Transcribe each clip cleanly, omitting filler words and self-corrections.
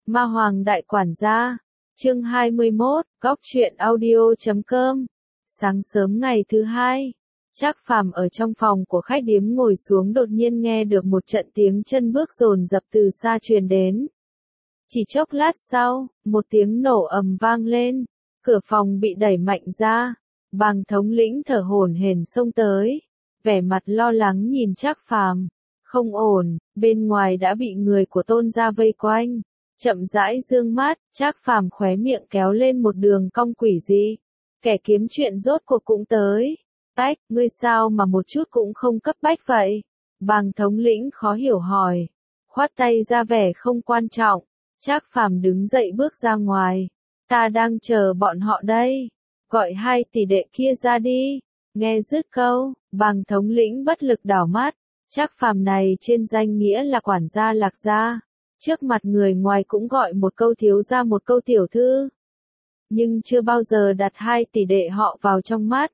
Ma Hoàng Đại Quản Gia, chương 21, góc truyện audio.com. Sáng sớm ngày thứ hai, Trác Phàm ở trong phòng của khách điếm ngồi xuống đột nhiên nghe được một trận tiếng chân bước dồn dập từ xa truyền đến. Chỉ chốc lát sau, một tiếng nổ ầm vang lên, cửa phòng bị đẩy mạnh ra, Bàng thống lĩnh thở hổn hển xông tới, vẻ mặt lo lắng nhìn Trác Phàm. Không ổn, bên ngoài đã bị người của Tôn gia vây quanh. Chậm rãi dương mắt, Trác Phàm khóe miệng kéo lên một đường cong quỷ dị. Kẻ kiếm chuyện rốt cuộc cũng tới. Ách, ngươi sao mà một chút cũng không cấp bách vậy? Bàng thống lĩnh khó hiểu hỏi. Khoát tay ra vẻ không quan trọng. Trác Phàm đứng dậy bước ra ngoài. Ta đang chờ bọn họ đây. Gọi hai tỷ đệ kia ra đi. Nghe dứt câu, Bàng thống lĩnh bất lực đảo mắt. Trác Phàm này trên danh nghĩa là quản gia Lạc gia. Trước mặt người ngoài cũng gọi một câu thiếu gia một câu tiểu thư. Nhưng chưa bao giờ đặt hai tỷ đệ họ vào trong mắt.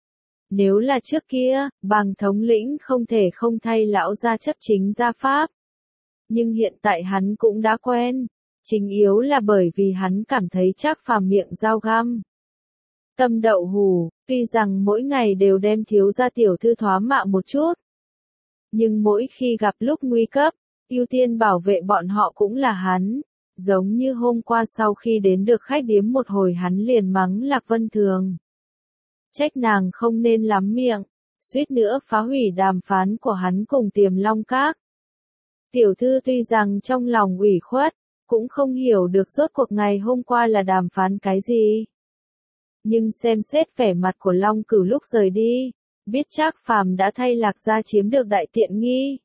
Nếu là trước kia, Bàng thống lĩnh không thể không thay lão gia chấp chính gia pháp. Nhưng hiện tại hắn cũng đã quen. Chính yếu là bởi vì hắn cảm thấy Trác Phàm miệng dao găm. Tâm đậu hù, tuy rằng mỗi ngày đều đem thiếu gia tiểu thư thoá mạ một chút. Nhưng mỗi khi gặp lúc nguy cấp, ưu tiên bảo vệ bọn họ cũng là hắn. Giống như hôm qua sau khi đến được khách điếm một hồi hắn liền mắng Lạc Vân Thường. Trách nàng không nên lắm miệng, suýt nữa phá hủy đàm phán của hắn cùng Tiềm Long Các. Tiểu thư tuy rằng trong lòng ủy khuất, cũng không hiểu được rốt cuộc ngày hôm qua là đàm phán cái gì. Nhưng xem xét vẻ mặt của Long Cửu lúc rời đi, biết Trác Phàm đã thay Lạc gia chiếm được đại tiện nghi.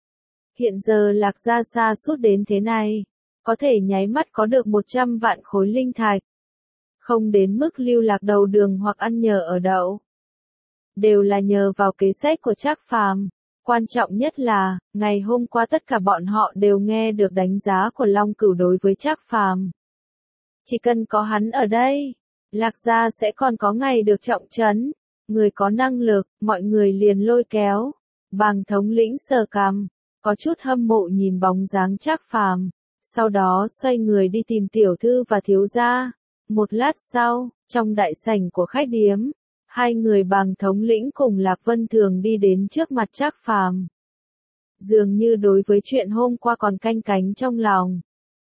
Hiện giờ Lạc gia sa sút đến thế này, có thể nháy mắt có được 100 vạn khối linh thạch. Không đến mức lưu lạc đầu đường hoặc ăn nhờ ở đậu. Đều là nhờ vào kế sách của Trác Phàm. Quan trọng nhất là, ngày hôm qua tất cả bọn họ đều nghe được đánh giá của Long Cửu đối với Trác Phàm. Chỉ cần có hắn ở đây, Lạc gia sẽ còn có ngày được trọng trấn. Người có năng lực, mọi người liền lôi kéo. Bàng thống lĩnh sờ cằm, có chút hâm mộ nhìn bóng dáng Trác Phàm, sau đó xoay người đi tìm tiểu thư và thiếu gia. Một lát sau, trong đại sảnh của khách điếm, hai người Bàng thống lĩnh cùng Lạc Vân Thường đi đến trước mặt Trác Phàm. Dường như đối với chuyện hôm qua còn canh cánh trong lòng.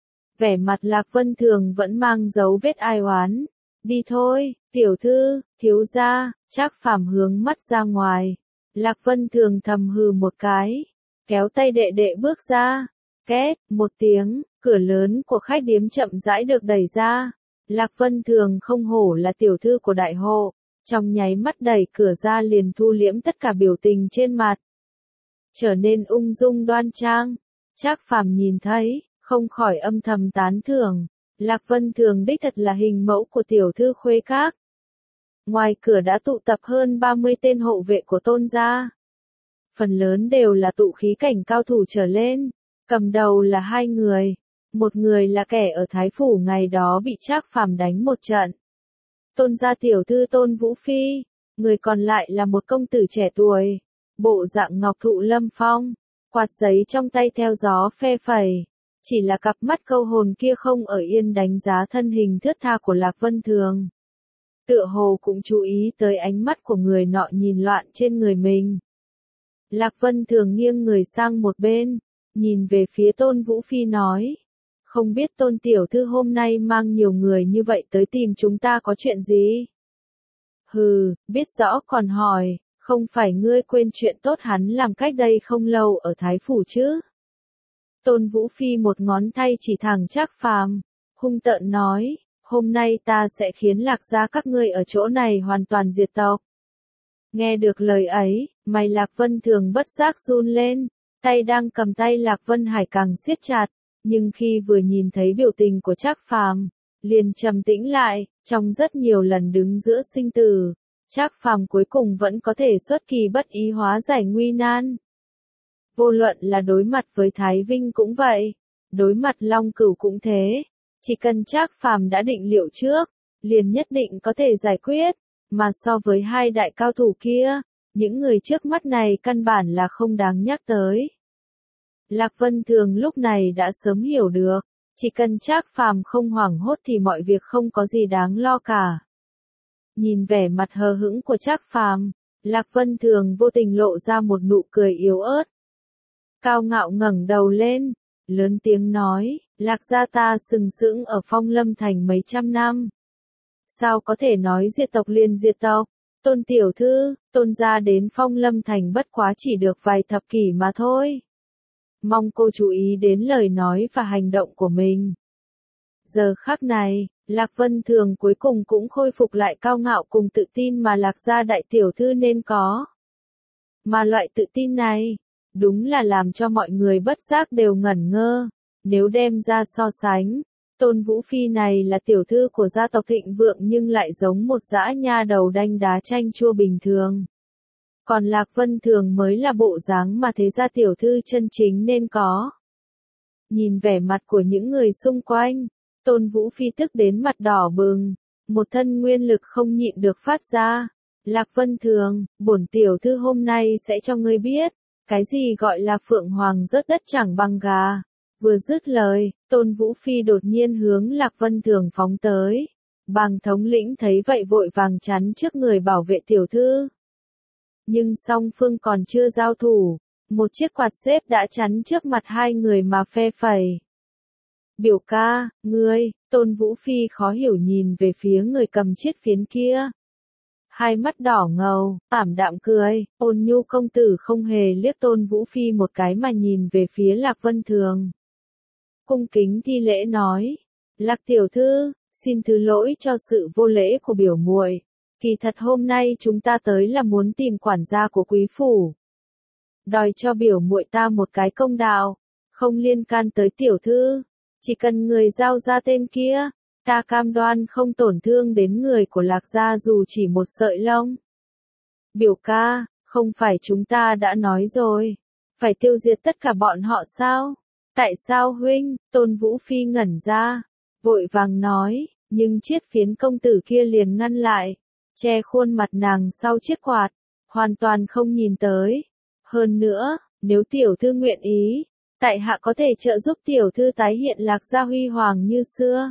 Vẻ mặt Lạc Vân Thường vẫn mang dấu vết ai oán. Đi thôi, tiểu thư, thiếu gia. Trác Phàm hướng mắt ra ngoài. Lạc Vân Thường thầm hừ một cái, kéo tay đệ đệ bước ra. Két, một tiếng, cửa lớn của khách điếm chậm rãi được đẩy ra. Lạc Vân Thường không hổ là tiểu thư của đại hộ, trong nháy mắt đẩy cửa ra liền thu liễm tất cả biểu tình trên mặt. Trở nên ung dung đoan trang. Trác Phàm nhìn thấy, không khỏi âm thầm tán thưởng. Lạc Vân Thường đích thật là hình mẫu của tiểu thư khuê các. Ngoài cửa đã tụ tập hơn 30 tên hộ vệ của Tôn gia. Phần lớn đều là tụ khí cảnh cao thủ trở lên. Cầm đầu là hai người. Một người là kẻ ở Thái Phủ ngày đó bị Trác Phàm đánh một trận. Tôn gia tiểu thư Tôn Vũ Phi. Người còn lại là một công tử trẻ tuổi. Bộ dạng ngọc thụ lâm phong. Quạt giấy trong tay theo gió phe phẩy. Chỉ là cặp mắt câu hồn kia không ở yên đánh giá thân hình thướt tha của Lạc Vân Thường. Tựa hồ cũng chú ý tới ánh mắt của người nọ nhìn loạn trên người mình. Lạc Vân Thường nghiêng người sang một bên, nhìn về phía Tôn Vũ Phi nói. Không biết Tôn tiểu thư hôm nay mang nhiều người như vậy tới tìm chúng ta có chuyện gì? Hừ, biết rõ còn hỏi, không phải ngươi quên chuyện tốt hắn làm cách đây không lâu ở Thái Phủ chứ? Tôn Vũ Phi một ngón tay chỉ thẳng Trác Phàm, hung tợn nói. Hôm nay ta sẽ khiến Lạc gia các ngươi ở chỗ này hoàn toàn diệt tộc. Nghe được lời ấy, mày Lạc Vân Thường bất giác run lên, tay đang cầm tay Lạc Vân Hải càng siết chặt, nhưng khi vừa nhìn thấy biểu tình của Trác Phàm, liền trầm tĩnh lại, trong rất nhiều lần đứng giữa sinh tử, Trác Phàm cuối cùng vẫn có thể xuất kỳ bất ý hóa giải nguy nan. Vô luận là đối mặt với Thái Vinh cũng vậy, đối mặt Long Cửu cũng thế. Chỉ cần Trác Phàm đã định liệu trước, liền nhất định có thể giải quyết, mà so với hai đại cao thủ kia, những người trước mắt này căn bản là không đáng nhắc tới. Lạc Vân Thường lúc này đã sớm hiểu được, Chỉ cần Trác Phàm không hoảng hốt thì mọi việc không có gì đáng lo cả. Nhìn vẻ mặt hờ hững của Trác Phàm, Lạc Vân Thường vô tình lộ ra một nụ cười yếu ớt. Cao ngạo ngẩng đầu lên, lớn tiếng nói, Lạc gia ta sừng sững ở Phong Lâm Thành mấy trăm năm. Sao có thể nói diệt tộc liền diệt tộc? Tôn tiểu thư, Tôn gia đến Phong Lâm Thành bất quá chỉ được vài thập kỷ mà thôi. Mong cô chú ý đến lời nói và hành động của mình. Giờ khắc này, Lạc Vân Thường cuối cùng cũng khôi phục lại cao ngạo cùng tự tin mà Lạc gia đại tiểu thư nên có. Mà loại tự tin này, đúng là làm cho mọi người bất giác đều ngẩn ngơ. Nếu đem ra so sánh, Tôn Vũ Phi này là tiểu thư của gia tộc thịnh vượng nhưng lại giống một dã nha đầu đanh đá chanh chua bình thường. Còn Lạc Vân Thường mới là bộ dáng mà thế gia tiểu thư chân chính nên có. Nhìn vẻ mặt của những người xung quanh, Tôn Vũ Phi tức đến mặt đỏ bừng, một thân nguyên lực không nhịn được phát ra. Lạc Vân Thường, bổn tiểu thư hôm nay sẽ cho ngươi biết, cái gì gọi là phượng hoàng rớt đất chẳng bằng gà. Vừa dứt lời, Tôn Vũ Phi đột nhiên hướng Lạc Vân Thường phóng tới. Bàng thống lĩnh thấy vậy vội vàng chắn trước người bảo vệ tiểu thư. Nhưng song phương còn chưa giao thủ, một chiếc quạt xếp đã chắn trước mặt hai người mà phe phẩy. Biểu ca, ngươi, Tôn Vũ Phi khó hiểu nhìn về phía người cầm chiếc phiến kia. Hai mắt đỏ ngầu, ảm đạm cười, Ôn Nhu công tử không hề liếc Tôn Vũ Phi một cái mà nhìn về phía Lạc Vân Thường. Cung kính thi lễ nói, Lạc tiểu thư, xin thứ lỗi cho sự vô lễ của biểu muội. Kỳ thật hôm nay chúng ta tới là muốn tìm quản gia của quý phủ. Đòi cho biểu muội ta một cái công đạo, không liên can tới tiểu thư. Chỉ cần người giao ra tên kia, ta cam đoan không tổn thương đến người của Lạc gia dù chỉ một sợi lông. Biểu ca, không phải chúng ta đã nói rồi, phải tiêu diệt tất cả bọn họ sao? Tại sao huynh? Tôn Vũ Phi ngẩn ra, vội vàng nói, nhưng chiếc phiến công tử kia liền ngăn lại, che khuôn mặt nàng sau chiếc quạt, hoàn toàn không nhìn tới. Hơn nữa, nếu tiểu thư nguyện ý, tại hạ có thể trợ giúp tiểu thư tái hiện Lạc gia huy hoàng như xưa.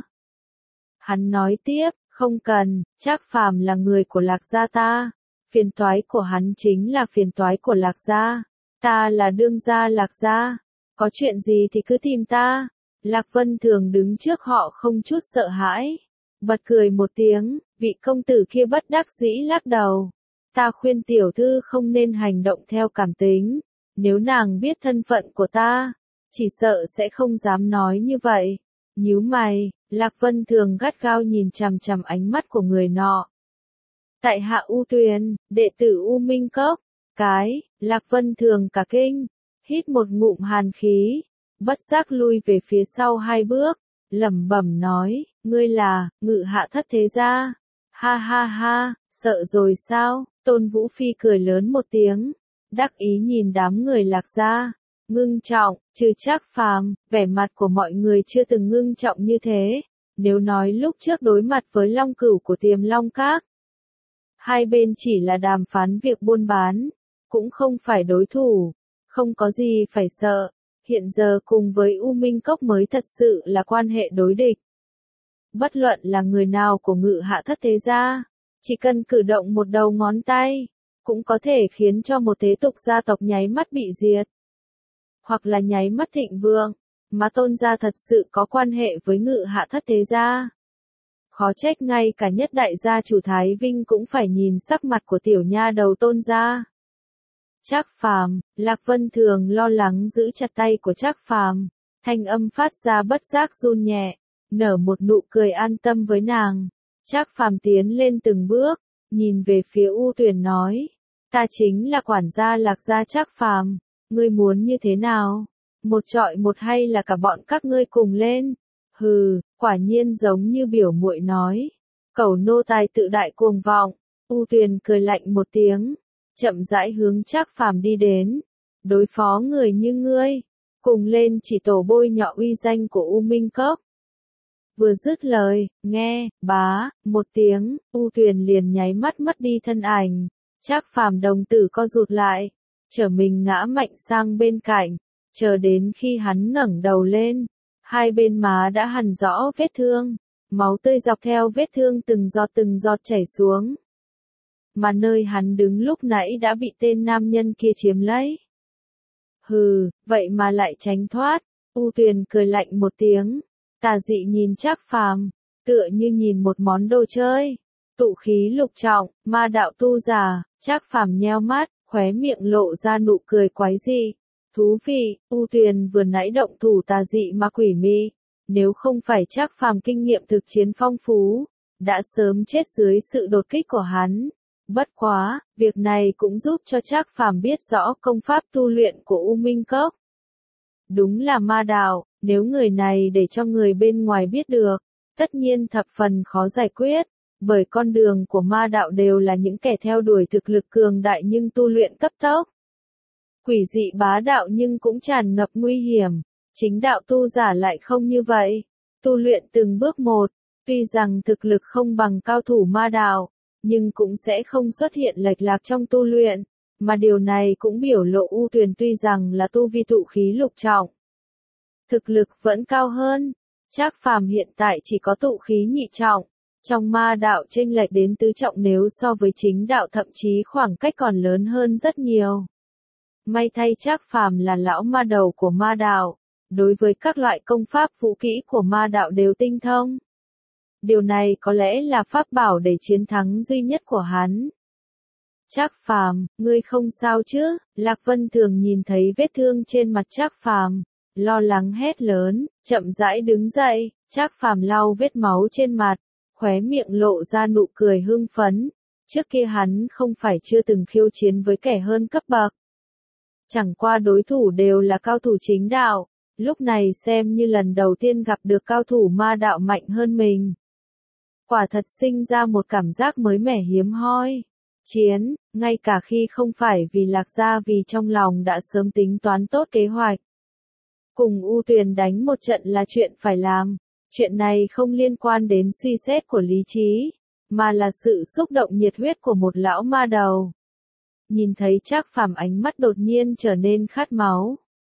Hắn nói tiếp, không cần, Trác Phàm là người của Lạc gia ta, phiền toái của hắn chính là phiền toái của Lạc gia, ta là đương gia Lạc gia, có chuyện gì thì cứ tìm ta. Lạc Vân Thường đứng trước họ không chút sợ hãi, bật cười một tiếng, vị công tử kia bất đắc dĩ lắc đầu. Ta khuyên tiểu thư không nên hành động theo cảm tính, nếu nàng biết thân phận của ta, chỉ sợ sẽ không dám nói như vậy. Nhíu mày, Lạc Vân Thường gắt gao nhìn chằm chằm ánh mắt của người nọ. Tại hạ U Tuyền, đệ tử U Minh Cốc. Lạc Vân Thường cả kinh, hít một ngụm hàn khí, bất giác lui về phía sau hai bước, lẩm bẩm nói, ngươi là, Ngự Hạ Thất thế gia. Ha ha ha, sợ rồi sao? Tôn Vũ Phi cười lớn một tiếng, đắc ý nhìn đám người Lạc gia, ngưng trọng, trừ Trác Phàm, vẻ mặt của mọi người chưa từng ngưng trọng như thế. Nếu nói lúc trước đối mặt với Long Cửu của Tiềm Long Các, hai bên chỉ là đàm phán việc buôn bán, cũng không phải đối thủ, không có gì phải sợ. Hiện giờ cùng với U Minh Cốc mới thật sự là quan hệ đối địch. Bất luận là người nào của Ngự Hạ Thất thế gia, chỉ cần cử động một đầu ngón tay, cũng có thể khiến cho một thế tục gia tộc nháy mắt bị diệt, hoặc là nháy mắt thịnh vượng, mà Tôn gia thật sự có quan hệ với Ngự Hạ Thất thế gia. Khó trách ngay cả nhất đại gia chủ Thái Vinh cũng phải nhìn sắc mặt của tiểu nha đầu Tôn gia. Trác Phàm, Lạc Vân Thường lo lắng giữ chặt tay của Trác Phàm, thanh âm phát ra bất giác run nhẹ, nở một nụ cười an tâm với nàng. Trác Phàm tiến lên từng bước, nhìn về phía U Tuyền nói, ta chính là quản gia Lạc gia Trác Phàm, ngươi muốn như thế nào? Một trọi một hay là cả bọn các ngươi cùng lên? Hừ, quả nhiên giống như biểu muội nói, cẩu nô tài tự đại cuồng vọng. U Tuyền cười lạnh một tiếng, chậm rãi hướng Trác Phàm đi đến. Đối phó người như ngươi, cùng lên chỉ tổ bôi nhọ uy danh của U Minh Cốc. Vừa dứt lời, nghe, bá, một tiếng, U Tuyền liền nháy mắt mất đi thân ảnh. Trác Phàm đồng tử co rụt lại, trở mình ngã mạnh sang bên cạnh, chờ đến khi hắn ngẩng đầu lên, hai bên má đã hằn rõ vết thương, máu tươi dọc theo vết thương từng giọt chảy xuống. Mà nơi hắn đứng lúc nãy đã bị tên nam nhân kia chiếm lấy. Hừ, vậy mà lại tránh thoát. U Tuyền cười lạnh một tiếng, tà dị nhìn Trác Phàm, tựa như nhìn một món đồ chơi. Tụ khí lục trọng, ma đạo tu giả. Trác Phàm nheo mắt, khóe miệng lộ ra nụ cười quái dị. Thú vị, U Tuyền vừa nãy động thủ tà dị mà quỷ mị, nếu không phải Trác Phàm kinh nghiệm thực chiến phong phú, đã sớm chết dưới sự đột kích của hắn. Bất quá, việc này cũng giúp cho Trác Phàm biết rõ công pháp tu luyện của U Minh Cốc. Đúng là ma đạo, nếu người này để cho người bên ngoài biết được, tất nhiên thập phần khó giải quyết, bởi con đường của ma đạo đều là những kẻ theo đuổi thực lực cường đại nhưng tu luyện cấp tốc. Quỷ dị bá đạo nhưng cũng tràn ngập nguy hiểm, chính đạo tu giả lại không như vậy, tu luyện từng bước một, tuy rằng thực lực không bằng cao thủ ma đạo, nhưng cũng sẽ không xuất hiện lệch lạc trong tu luyện, mà điều này cũng biểu lộ U Tuyền tuy rằng là tu vi tụ khí lục trọng, thực lực vẫn cao hơn. Trác Phàm hiện tại chỉ có tụ khí nhị trọng, trong ma đạo chênh lệch đến tứ trọng nếu so với chính đạo thậm chí khoảng cách còn lớn hơn rất nhiều. May thay Trác Phàm là lão ma đầu của ma đạo, đối với các loại công pháp vũ kỹ của ma đạo đều tinh thông. Điều này có lẽ là pháp bảo để chiến thắng duy nhất của hắn. Trác Phàm, ngươi không sao chứ? Lạc Vân Thường nhìn thấy vết thương trên mặt Trác Phàm, lo lắng hét lớn, chậm rãi đứng dậy. Trác Phàm lau vết máu trên mặt, khóe miệng lộ ra nụ cười hưng phấn. Trước kia hắn không phải chưa từng khiêu chiến với kẻ hơn cấp bậc. Chẳng qua đối thủ đều là cao thủ chính đạo, lúc này xem như lần đầu tiên gặp được cao thủ ma đạo mạnh hơn mình. Quả thật sinh ra một cảm giác mới mẻ hiếm hoi. Chiến, ngay cả khi không phải vì Lạc Gia vì trong lòng đã sớm tính toán tốt kế hoạch. Cùng U Tuyền đánh một trận là chuyện phải làm, chuyện này không liên quan đến suy xét của lý trí, mà là sự xúc động nhiệt huyết của một lão ma đầu. Nhìn thấy Trác Phàm ánh mắt đột nhiên trở nên khát máu.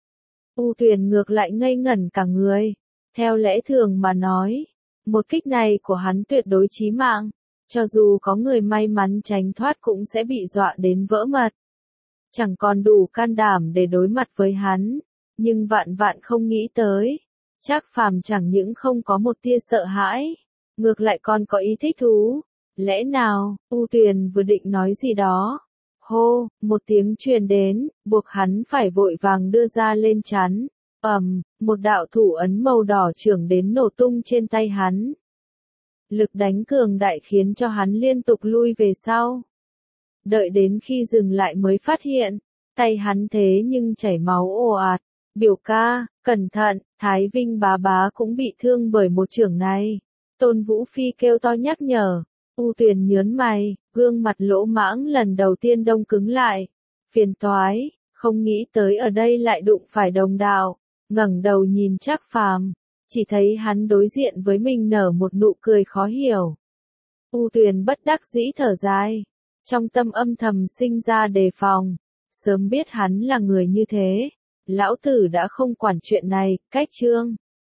U Tuyền ngược lại ngây ngẩn cả người, theo lẽ thường mà nói, một kích này của hắn tuyệt đối chí mạng, cho dù có người may mắn tránh thoát cũng sẽ bị dọa đến vỡ mật. Chẳng còn đủ can đảm để đối mặt với hắn, nhưng vạn vạn không nghĩ tới, Trác Phàm chẳng những không có một tia sợ hãi, ngược lại còn có ý thích thú. Lẽ nào? U Tuyền vừa định nói gì đó. Hô, một tiếng truyền đến, buộc hắn phải vội vàng đưa ra lên chắn. Một đạo thủ ấn màu đỏ chưởng đến nổ tung trên tay hắn. Lực đánh cường đại khiến cho hắn liên tục lui về sau. Đợi đến khi dừng lại mới phát hiện, tay hắn thế nhưng chảy máu ồ ạt. Biểu ca, cẩn thận, Thái Vinh bá bá cũng bị thương bởi một chưởng này. Tôn Vũ Phi kêu to nhắc nhở. U Tuyền nhớn mày, gương mặt lỗ mãng lần đầu tiên đông cứng lại. Phiền toái, không nghĩ tới ở đây lại đụng phải đồng đạo. Ngẩng đầu nhìn Trác Phàm, chỉ thấy hắn đối diện với mình nở một nụ cười khó hiểu. U Tuyền bất đắc dĩ thở dài, trong tâm âm thầm sinh ra đề phòng. Sớm biết hắn là người như thế, lão tử đã không quản chuyện này. Cách chương